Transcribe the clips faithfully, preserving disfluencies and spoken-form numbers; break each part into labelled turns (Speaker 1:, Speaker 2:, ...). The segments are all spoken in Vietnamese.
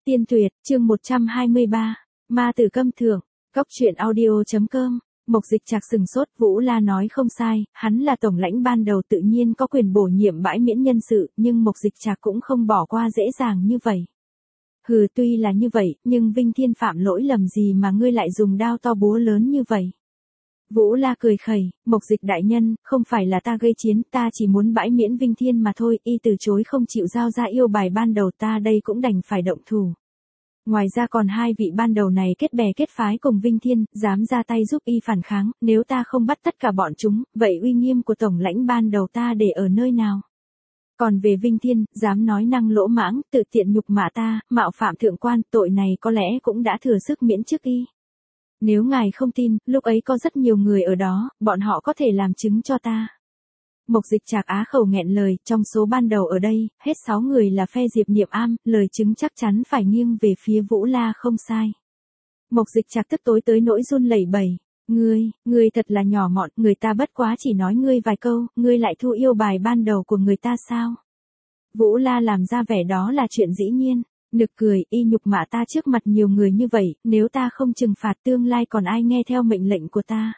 Speaker 1: Tiên tuyệt, chương một trăm hai mươi ba, Ma tử câm thượng, Cốc truyện audio.com, Mộc Dịch Trạc sừng sốt, Vũ La nói không sai, hắn là tổng lãnh ban đầu tự nhiên có quyền bổ nhiệm bãi miễn nhân sự, nhưng Mộc Dịch Trạc cũng không bỏ qua dễ dàng như vậy. Hừ, tuy là như vậy, nhưng Vinh Thiên phạm lỗi lầm gì mà ngươi lại dùng đao to búa lớn như vậy? Vũ La cười khẩy, Mộc Dịch đại nhân, không phải là ta gây chiến, ta chỉ muốn bãi miễn Vinh Thiên mà thôi, y từ chối không chịu giao ra yêu bài ban đầu, ta đây cũng đành phải động thủ. Ngoài ra còn hai vị ban đầu này kết bè kết phái cùng Vinh Thiên, dám ra tay giúp y phản kháng, nếu ta không bắt tất cả bọn chúng, vậy uy nghiêm của tổng lãnh ban đầu ta để ở nơi nào? Còn về Vinh Thiên, dám nói năng lỗ mãng, tự tiện nhục mạ ta, mạo phạm thượng quan, tội này có lẽ cũng đã thừa sức miễn chức y. Nếu ngài không tin, lúc ấy có rất nhiều người ở đó, bọn họ có thể làm chứng cho ta. Mộc Dịch Trạc á khẩu nghẹn lời, trong số ban đầu ở đây, hết sáu người là phe Diệp Niệm Am, lời chứng chắc chắn phải nghiêng về phía Vũ La không sai. Mộc Dịch Trạc tức tối tới nỗi run lẩy bẩy, ngươi, ngươi thật là nhỏ mọn, người ta bất quá chỉ nói ngươi vài câu, ngươi lại thu yêu bài ban đầu của người ta sao? Vũ La làm ra vẻ đó là chuyện dĩ nhiên. Nực cười, y nhục mạ ta trước mặt nhiều người như vậy, nếu ta không trừng phạt tương lai còn ai nghe theo mệnh lệnh của ta.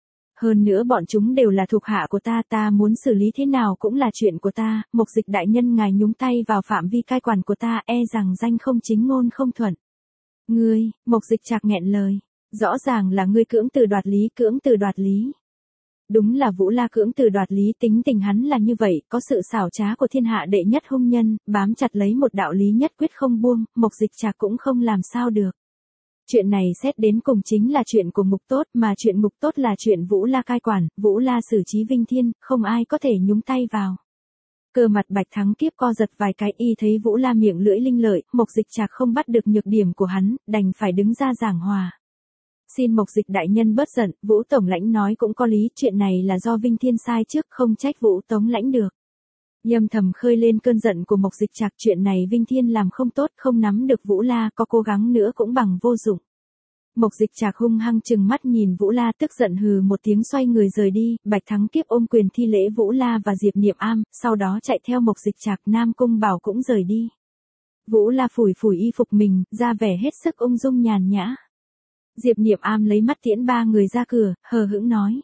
Speaker 1: Hơn nữa bọn chúng đều là thuộc hạ của ta, ta muốn xử lý thế nào cũng là chuyện của ta, Mộc Dịch đại nhân ngài nhúng tay vào phạm vi cai quản của ta, e rằng danh không chính ngôn không thuận. Ngươi, Mộc Dịch Trạc nghẹn lời, rõ ràng là ngươi cưỡng từ đoạt lý, cưỡng từ đoạt lý. Đúng là Vũ La cưỡng từ đoạt lý, tính tình hắn là như vậy, có sự xảo trá của thiên hạ đệ nhất hung nhân, bám chặt lấy một đạo lý nhất quyết không buông, Mộc Dịch Trạc cũng không làm sao được. Chuyện này xét đến cùng chính là chuyện của Ngục Tốt, mà chuyện Ngục Tốt là chuyện Vũ La cai quản, Vũ La xử trí Vinh Thiên, không ai có thể nhúng tay vào. Cơ mặt Bạch Thắng Kiếp co giật vài cái, y thấy Vũ La miệng lưỡi linh lợi, Mộc Dịch Trạc không bắt được nhược điểm của hắn, đành phải đứng ra giảng hòa. Xin Mộc Dịch đại nhân bớt giận, Vũ tổng lãnh nói cũng có lý, chuyện này là do Vinh Thiên sai trước, không trách Vũ tổng lãnh được. Nhâm thầm khơi lên cơn giận của Mộc Dịch Trạc, chuyện này Vinh Thiên làm không tốt, không nắm được Vũ La, có cố gắng nữa cũng bằng vô dụng. Mộc Dịch Trạc hung hăng trừng mắt nhìn Vũ La, tức giận hừ một tiếng xoay người rời đi, Bạch Thắng Kiếp ôm quyền thi lễ Vũ La và Diệp Niệm Am, sau đó chạy theo Mộc Dịch Trạc, Nam Cung Bảo cũng rời đi. Vũ La phủi phủi y phục mình, ra vẻ hết sức ung dung nhàn nhã. Diệp Niệm Am lấy mắt tiễn ba người ra cửa, hờ hững nói.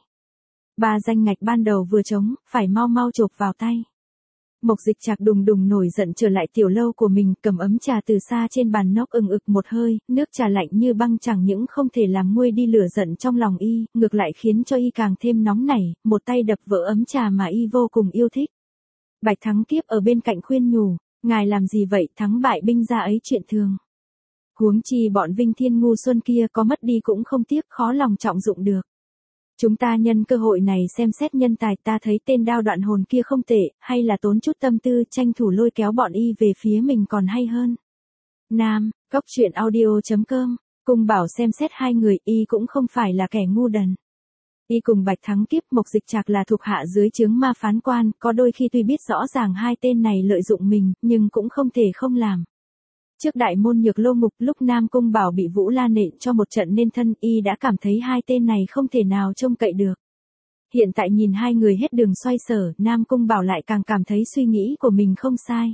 Speaker 1: Ba danh ngạch ban đầu vừa trống, phải mau mau chộp vào tay. Mộc Dịch Trạc đùng đùng nổi giận trở lại tiểu lâu của mình, cầm ấm trà từ xa trên bàn nốc ừng ực một hơi, nước trà lạnh như băng chẳng những không thể làm nguôi đi lửa giận trong lòng y, ngược lại khiến cho y càng thêm nóng nảy, một tay đập vỡ ấm trà mà y vô cùng yêu thích. Bạch Thắng Kiếp ở bên cạnh khuyên nhủ, ngài làm gì vậy, thắng bại binh ra ấy chuyện thường. Huống chi bọn Vinh Thiên ngu xuân kia có mất đi cũng không tiếc, khó lòng trọng dụng được. Chúng ta nhân cơ hội này xem xét nhân tài, ta thấy tên đao đoạn hồn kia không tệ, hay là tốn chút tâm tư tranh thủ lôi kéo bọn y về phía mình còn hay hơn. Nam, Cốc truyện audio.com, Cung Bảo xem xét hai người, y cũng không phải là kẻ ngu đần. Y cùng Bạch Thắng Kiếp, Mộc Dịch Trạc là thuộc hạ dưới trướng ma phán quan, có đôi khi tuy biết rõ ràng hai tên này lợi dụng mình, nhưng cũng không thể không làm. Trước đại môn Nhược Lô Ngục, lúc Nam Cung Bảo bị Vũ La nện cho một trận nên thân, y đã cảm thấy hai tên này không thể nào trông cậy được. Hiện tại nhìn hai người hết đường xoay sở, Nam Cung Bảo lại càng cảm thấy suy nghĩ của mình không sai.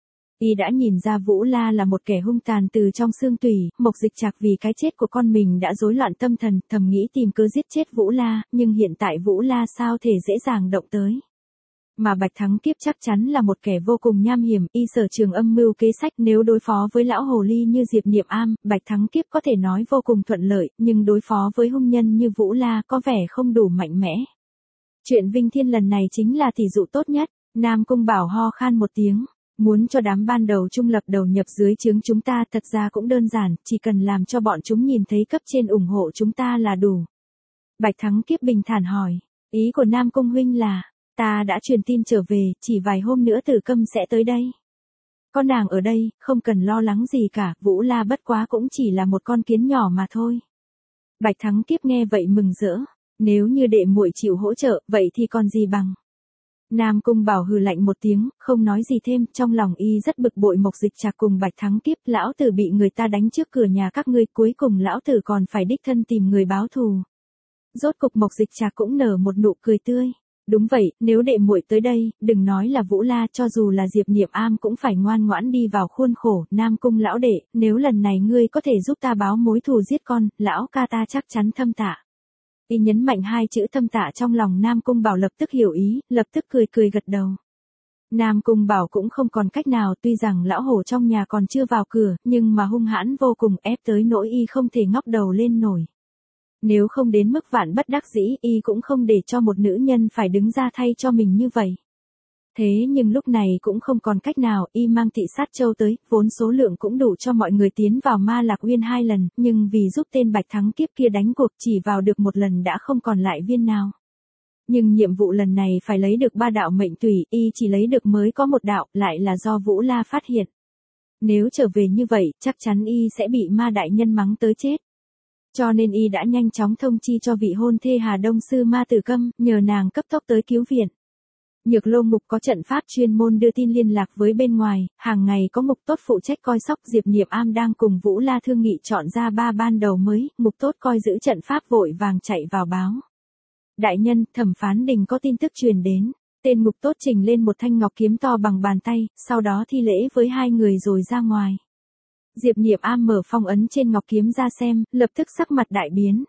Speaker 1: Y đã nhìn ra Vũ La là một kẻ hung tàn từ trong xương tủy, Mộc Dịch Trạc vì cái chết của con mình đã rối loạn tâm thần, thầm nghĩ tìm cớ giết chết Vũ La, nhưng hiện tại Vũ La sao thể dễ dàng động tới. Mà Bạch Thắng Kiếp chắc chắn là một kẻ vô cùng nham hiểm, y sở trường âm mưu kế sách, nếu đối phó với lão hồ ly như Diệp Niệm Am, Bạch Thắng Kiếp có thể nói vô cùng thuận lợi, nhưng đối phó với hung nhân như Vũ La có vẻ không đủ mạnh mẽ. Chuyện Vinh Thiên lần này chính là tỷ dụ tốt nhất. Nam Cung Bảo ho khan một tiếng, muốn cho đám ban đầu trung lập đầu nhập dưới trướng chúng ta thật ra cũng đơn giản, chỉ cần làm cho bọn chúng nhìn thấy cấp trên ủng hộ chúng ta là đủ. Bạch Thắng Kiếp bình thản hỏi, ý của Nam Cung huynh là... Ta đã truyền tin trở về, chỉ vài hôm nữa Tử Câm sẽ tới đây. Con nàng ở đây, không cần lo lắng gì cả, Vũ La bất quá cũng chỉ là một con kiến nhỏ mà thôi. Bạch Thắng Kiếp nghe vậy mừng rỡ, nếu như đệ muội chịu hỗ trợ, vậy thì còn gì bằng. Nam Cung Bảo hừ lạnh một tiếng, không nói gì thêm, trong lòng y rất bực bội Mộc Dịch Trạc cùng Bạch Thắng Kiếp, lão tử bị người ta đánh trước cửa nhà các ngươi, cuối cùng lão tử còn phải đích thân tìm người báo thù. Rốt cục Mộc Dịch Trạc cũng nở một nụ cười tươi. Đúng vậy, nếu đệ muội tới đây, đừng nói là Vũ La, cho dù là Diệp Niệm Am cũng phải ngoan ngoãn đi vào khuôn khổ. Nam Cung lão đệ, nếu lần này ngươi có thể giúp ta báo mối thù giết con, lão ca ta chắc chắn thâm tạ. Y nhấn mạnh hai chữ thâm tạ trong lòng Nam Cung Bảo lập tức hiểu ý, lập tức cười cười gật đầu. Nam Cung Bảo cũng không còn cách nào, tuy rằng lão hổ trong nhà còn chưa vào cửa, nhưng mà hung hãn vô cùng, ép tới nỗi y không thể ngóc đầu lên nổi. Nếu không đến mức vạn bất đắc dĩ, y cũng không để cho một nữ nhân phải đứng ra thay cho mình như vậy. Thế nhưng lúc này cũng không còn cách nào, y mang thị sát châu tới, vốn số lượng cũng đủ cho mọi người tiến vào Ma Lạc Uyên hai lần, nhưng vì giúp tên Bạch Thắng Kiếp kia đánh cuộc chỉ vào được một lần đã không còn lại viên nào. Nhưng nhiệm vụ lần này phải lấy được ba đạo mệnh tùy, y chỉ lấy được mới có một đạo, lại là do Vũ La phát hiện. Nếu trở về như vậy, chắc chắn y sẽ bị ma đại nhân mắng tới chết. Cho nên y đã nhanh chóng thông chi cho vị hôn thê Hà Đông Sư Ma Tử Câm, nhờ nàng cấp tốc tới cứu viện. Nhược Lô Mục có trận pháp chuyên môn đưa tin liên lạc với bên ngoài, hàng ngày có Mục Tốt phụ trách coi sóc. Diệp Niệm Am đang cùng Vũ La thương nghị chọn ra ba ban đầu mới, Mục Tốt coi giữ trận pháp vội vàng chạy vào báo. Đại nhân, Thẩm Phán Đình có tin tức truyền đến. Tên Mục Tốt trình lên một thanh ngọc kiếm to bằng bàn tay, sau đó thi lễ với hai người rồi ra ngoài. Diệp Niệm Am mở phong ấn trên ngọc kiếm ra xem, lập tức sắc mặt đại biến.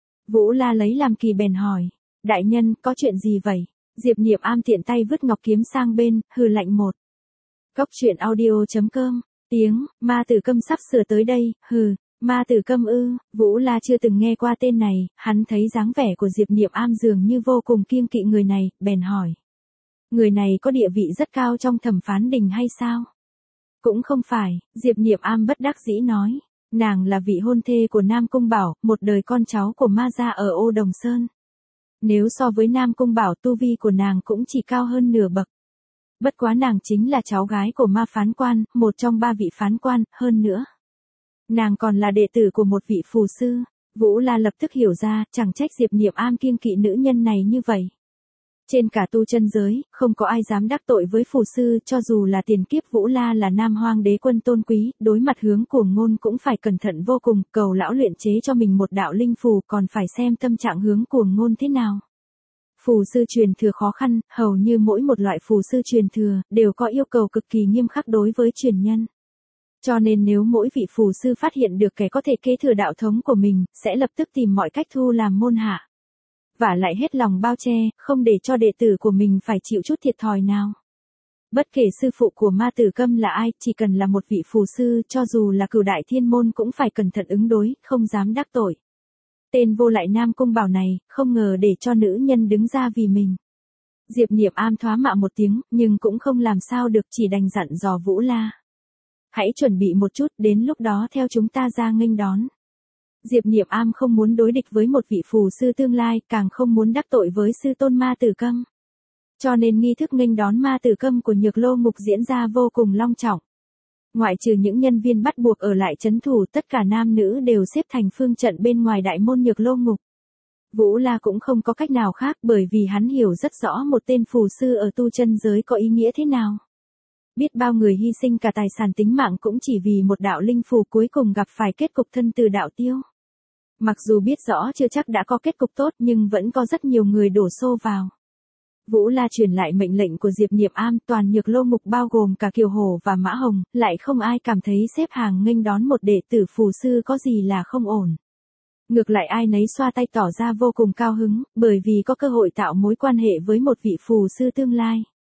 Speaker 1: Vũ La lấy làm kỳ bèn hỏi, đại nhân, có chuyện gì vậy? Diệp Niệm Am tiện tay vứt ngọc kiếm sang bên, hừ lạnh một. Cốc truyện audio chấm com, tiếng, Ma Tử Câm sắp sửa tới đây, hừ, Ma Tử Câm ư? Vũ La chưa từng nghe qua tên này, hắn thấy dáng vẻ của Diệp Niệm Am dường như vô cùng kiêng kỵ người này, bèn hỏi. Người này có địa vị rất cao trong Thẩm Phán Đình hay sao? Cũng không phải, Diệp Niệm Am bất đắc dĩ nói. Nàng là vị hôn thê của Nam Cung Bảo, một đời con cháu của Ma gia ở Ô Đồng Sơn. Nếu so với Nam Cung Bảo, tu vi của nàng cũng chỉ cao hơn nửa bậc. Bất quá nàng chính là cháu gái của Ma phán quan, một trong ba vị phán quan, hơn nữa. Nàng còn là đệ tử của một vị phù sư. Vũ La lập tức hiểu ra, chẳng trách Diệp Niệm Am kiêng kỵ nữ nhân này như vậy. Trên cả tu chân giới, không có ai dám đắc tội với phù sư, cho dù là tiền kiếp Vũ La là Nam Hoang đế quân tôn quý, đối mặt hướng cuồng ngôn cũng phải cẩn thận vô cùng, cầu lão luyện chế cho mình một đạo linh phù, còn phải xem tâm trạng hướng cuồng ngôn thế nào. Phù sư truyền thừa khó khăn, hầu như mỗi một loại phù sư truyền thừa, đều có yêu cầu cực kỳ nghiêm khắc đối với truyền nhân. Cho nên nếu mỗi vị phù sư phát hiện được kẻ có thể kế thừa đạo thống của mình, sẽ lập tức tìm mọi cách thu làm môn hạ. Và lại hết lòng bao che, không để cho đệ tử của mình phải chịu chút thiệt thòi nào. Bất kể sư phụ của Ma Tử Câm là ai, chỉ cần là một vị phù sư, cho dù là cửu đại thiên môn cũng phải cẩn thận ứng đối, không dám đắc tội. Tên vô lại Nam Cung Bảo này, không ngờ để cho nữ nhân đứng ra vì mình. Diệp Niệm Am thoá mạ một tiếng, nhưng cũng không làm sao được, chỉ đành dặn dò Vũ La. Hãy chuẩn bị một chút, đến lúc đó theo chúng ta ra nghênh đón. Diệp Niệm Am không muốn đối địch với một vị phù sư tương lai, càng không muốn đắc tội với sư tôn Ma Tử Câm. Cho nên nghi thức nghênh đón Ma Tử Câm của Nhược Lô Mục diễn ra vô cùng long trọng. Ngoại trừ những nhân viên bắt buộc ở lại trấn thủ, tất cả nam nữ đều xếp thành phương trận bên ngoài đại môn Nhược Lô Mục. Vũ La cũng không có cách nào khác, bởi vì hắn hiểu rất rõ một tên phù sư ở tu chân giới có ý nghĩa thế nào. Biết bao người hy sinh cả tài sản tính mạng cũng chỉ vì một đạo linh phù, cuối cùng gặp phải kết cục thân từ đạo tiêu. Mặc dù biết rõ chưa chắc đã có kết cục tốt, nhưng vẫn có rất nhiều người đổ xô vào. Vũ La truyền lại mệnh lệnh của Diệp Niệm Am, toàn Nhược Lô Mục bao gồm cả Kiều Hổ và Mã Hồng, lại không ai cảm thấy xếp hàng nghênh đón một đệ tử phù sư có gì là không ổn. Ngược lại ai nấy xoa tay tỏ ra vô cùng cao hứng, bởi vì có cơ hội tạo mối quan hệ với một vị phù sư tương lai.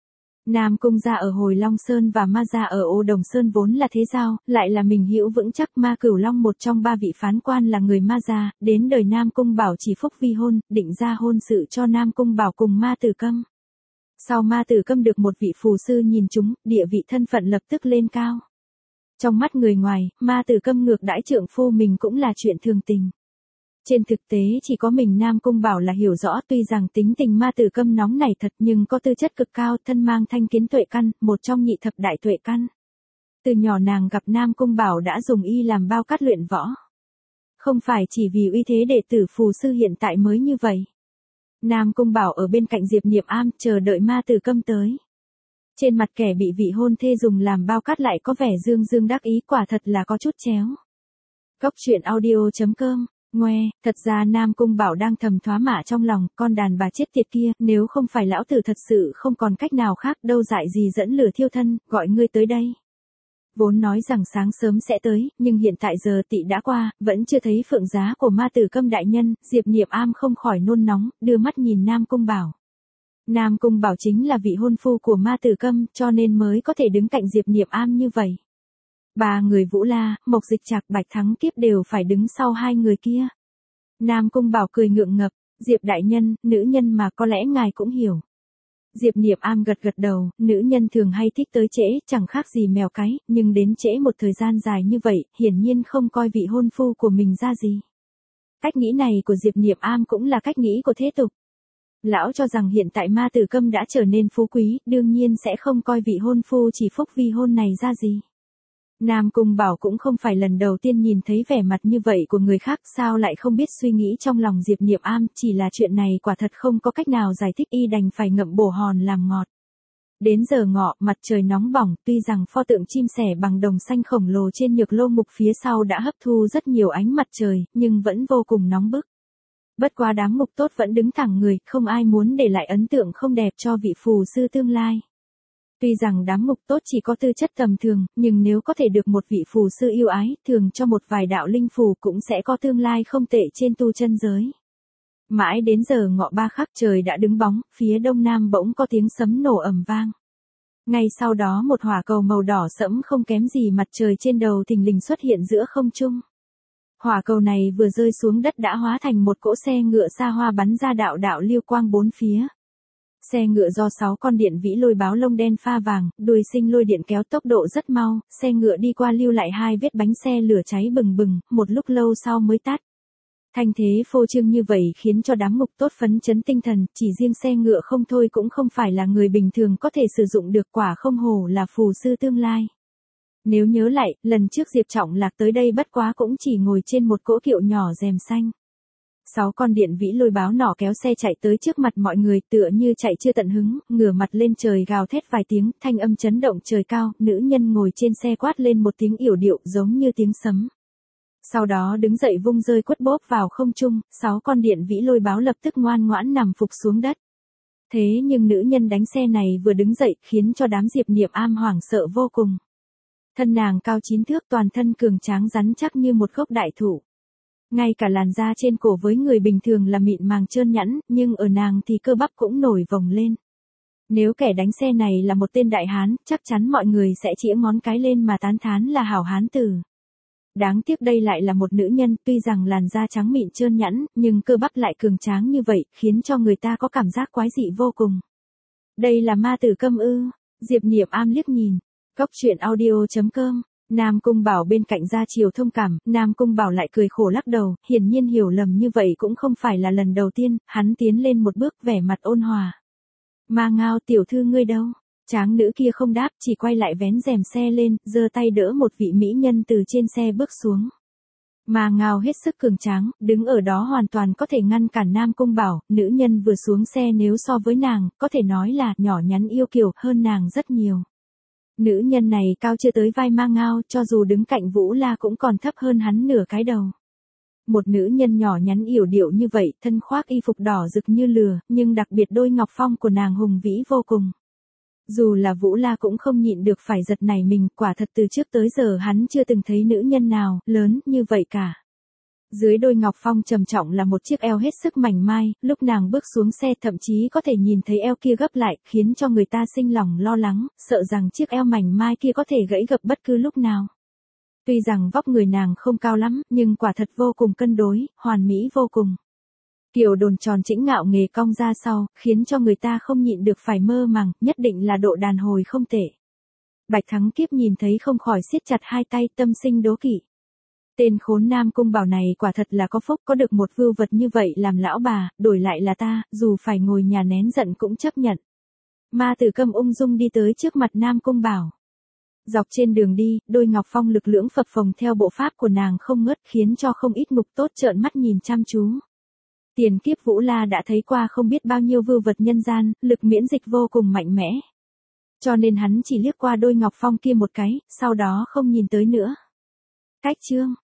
Speaker 1: Nam Cung gia ở Hồi Long Sơn và Ma gia ở Ô Đồng Sơn vốn là thế giao, lại là mình hữu vững chắc. Ma Cửu Long một trong ba vị phán quan là người Ma gia, đến đời Nam Cung Bảo chỉ phúc vi hôn, định ra hôn sự cho Nam Cung Bảo cùng Ma Tử Câm. Sau Ma Tử Câm được một vị phù sư nhìn trúng, địa vị thân phận lập tức lên cao. Trong mắt người ngoài, Ma Tử Câm ngược đãi trượng phu mình cũng là chuyện thường tình. Trên thực tế chỉ có mình Nam Cung Bảo là hiểu rõ, tuy rằng tính tình Ma Tử Câm nóng nảy thật nhưng có tư chất cực cao, thân mang thanh kiến tuệ căn, một trong nhị thập đại tuệ căn. Từ nhỏ nàng gặp Nam Cung Bảo đã dùng y làm bao cát luyện võ. Không phải chỉ vì uy thế đệ tử phù sư hiện tại mới như vậy. Nam Cung Bảo ở bên cạnh Diệp Niệm Am chờ đợi Ma Tử Câm tới. Trên mặt kẻ bị vị hôn thê dùng làm bao cát lại có vẻ dương dương đắc ý, quả thật là có chút chéo. Cốc truyện audio chấm com Ngoe, thật ra Nam Cung Bảo đang thầm thoá mạ trong lòng, con đàn bà chết tiệt kia, nếu không phải lão tử thật sự không còn cách nào khác đâu dại gì dẫn lửa thiêu thân, gọi ngươi tới đây. Vốn nói rằng sáng sớm sẽ tới, nhưng hiện tại giờ tỵ đã qua, vẫn chưa thấy phượng giá của ma tử Câm đại nhân, Diệp Niệm Am không khỏi nôn nóng, đưa mắt nhìn Nam Cung Bảo. Nam Cung Bảo chính là vị hôn phu của ma tử Câm, cho nên mới có thể đứng cạnh Diệp Niệm Am như vậy. Ba người Vũ La, Mộc Dịch Trạc, Bạch Thắng Kiếp đều phải đứng sau hai người kia. Nam Cung Bảo cười ngượng ngập, Diệp đại nhân, nữ nhân mà có lẽ ngài cũng hiểu. Diệp Niệm Am gật gật đầu, nữ nhân thường hay thích tới trễ, chẳng khác gì mèo cái, nhưng đến trễ một thời gian dài như vậy, hiển nhiên không coi vị hôn phu của mình ra gì. Cách nghĩ này của Diệp Niệm Am cũng là cách nghĩ của thế tục. Lão cho rằng hiện tại ma tử Câm đã trở nên phú quý, đương nhiên sẽ không coi vị hôn phu chỉ phúc vi hôn này ra gì. Nam Cung Bảo cũng không phải lần đầu tiên nhìn thấy vẻ mặt như vậy của người khác, sao lại không biết suy nghĩ trong lòng Diệp Niệm Am, chỉ là chuyện này quả thật không có cách nào giải thích, y đành phải ngậm bổ hòn làm ngọt. Đến giờ ngọ, mặt trời nóng bỏng, tuy rằng pho tượng chim sẻ bằng đồng xanh khổng lồ trên nhược lô mục phía sau đã hấp thu rất nhiều ánh mặt trời, nhưng vẫn vô cùng nóng bức. Bất quá đám ngục tốt vẫn đứng thẳng người, không ai muốn để lại ấn tượng không đẹp cho vị phù sư tương lai. Tuy rằng đám ngục tốt chỉ có tư chất tầm thường, nhưng nếu có thể được một vị phù sư yêu ái, thường cho một vài đạo linh phù cũng sẽ có tương lai không tệ trên tu chân giới. Mãi đến giờ ngọ ba khắc trời đã đứng bóng, phía đông nam bỗng có tiếng sấm nổ ầm vang. Ngay sau đó một hỏa cầu màu đỏ sẫm không kém gì mặt trời trên đầu thình lình xuất hiện giữa không trung. Hỏa cầu này vừa rơi xuống đất đã hóa thành một cỗ xe ngựa xa hoa bắn ra đạo đạo lưu quang bốn phía. Xe ngựa do sáu con điện vĩ lôi báo lông đen pha vàng, đuôi sinh lôi điện kéo tốc độ rất mau, xe ngựa đi qua lưu lại hai vết bánh xe lửa cháy bừng bừng, một lúc lâu sau mới tắt. Thanh thế phô trương như vậy khiến cho đám ngục tốt phấn chấn tinh thần, chỉ riêng xe ngựa không thôi cũng không phải là người bình thường có thể sử dụng được, quả không hổ là phù sư tương lai. Nếu nhớ lại, lần trước Diệp Trọng Lạc tới đây bất quá cũng chỉ ngồi trên một cỗ kiệu nhỏ rèm xanh. Sáu con điện vĩ lôi báo nỏ kéo xe chạy tới trước mặt mọi người, tựa như chạy chưa tận hứng, ngửa mặt lên trời gào thét vài tiếng, thanh âm chấn động trời cao, nữ nhân ngồi trên xe quát lên một tiếng yểu điệu giống như tiếng sấm. Sau đó đứng dậy vung rơi quất bốp vào không trung, sáu con điện vĩ lôi báo lập tức ngoan ngoãn nằm phục xuống đất. Thế nhưng nữ nhân đánh xe này vừa đứng dậy khiến cho đám Diệp Niệm Am hoảng sợ vô cùng. Thân nàng cao chín thước, toàn thân cường tráng rắn chắc như một gốc đại thụ. Ngay cả làn da trên cổ với người bình thường là mịn màng trơn nhẵn, nhưng ở nàng thì cơ bắp cũng nổi vòng lên. Nếu kẻ đánh xe này là một tên đại hán, chắc chắn mọi người sẽ chĩa ngón cái lên mà tán thán là hảo hán tử. Đáng tiếc đây lại là một nữ nhân, tuy rằng làn da trắng mịn trơn nhẵn, nhưng cơ bắp lại cường tráng như vậy, khiến cho người ta có cảm giác quái dị vô cùng. Đây là ma tử Câm ư? Diệp Niệm Am liếc nhìn. Cốc truyện audio chấm com. Nam Cung Bảo bên cạnh ra chiều thông cảm, Nam Cung Bảo lại cười khổ lắc đầu, hiển nhiên hiểu lầm như vậy cũng không phải là lần đầu tiên, hắn tiến lên một bước vẻ mặt ôn hòa. Ma Ngao tiểu thư ngươi đâu? Tráng nữ kia không đáp, chỉ quay lại vén rèm xe lên, giơ tay đỡ một vị mỹ nhân từ trên xe bước xuống. Ma Ngao hết sức cường tráng, đứng ở đó hoàn toàn có thể ngăn cản Nam Cung Bảo, nữ nhân vừa xuống xe nếu so với nàng, có thể nói là nhỏ nhắn yêu kiều hơn nàng rất nhiều. Nữ nhân này cao chưa tới vai Ma Ngao, cho dù đứng cạnh Vũ La cũng còn thấp hơn hắn nửa cái đầu. Một nữ nhân nhỏ nhắn yểu điệu như vậy, thân khoác y phục đỏ rực như lửa, nhưng đặc biệt đôi ngọc phong của nàng hùng vĩ vô cùng. Dù là Vũ La cũng không nhịn được phải giật nảy mình, quả thật từ trước tới giờ hắn chưa từng thấy nữ nhân nào lớn như vậy cả. Dưới đôi ngọc phong trầm trọng là một chiếc eo hết sức mảnh mai, lúc nàng bước xuống xe thậm chí có thể nhìn thấy eo kia gấp lại, khiến cho người ta sinh lòng lo lắng, sợ rằng chiếc eo mảnh mai kia có thể gãy gập bất cứ lúc nào. Tuy rằng vóc người nàng không cao lắm, nhưng quả thật vô cùng cân đối, hoàn mỹ vô cùng. Kiểu đồn tròn chĩnh ngạo nghề cong ra sau, khiến cho người ta không nhịn được phải mơ màng, nhất định là độ đàn hồi không tệ. Bạch Thắng Kiếp nhìn thấy không khỏi siết chặt hai tay, tâm sinh đố kỵ. Tên khốn Nam Cung Bảo này quả thật là có phúc, có được một vưu vật như vậy làm lão bà, đổi lại là ta, dù phải ngồi nhà nén giận cũng chấp nhận. Ma tử Câm ung dung đi tới trước mặt Nam Cung Bảo. Dọc trên đường đi, đôi ngọc phong lực lưỡng phập phồng theo bộ pháp của nàng không ngớt, khiến cho không ít ngục tốt trợn mắt nhìn chăm chú. Tiền kiếp Vũ La đã thấy qua không biết bao nhiêu vưu vật nhân gian, lực miễn dịch vô cùng mạnh mẽ. Cho nên hắn chỉ liếc qua đôi ngọc phong kia một cái, sau đó không nhìn tới nữa. Cách chương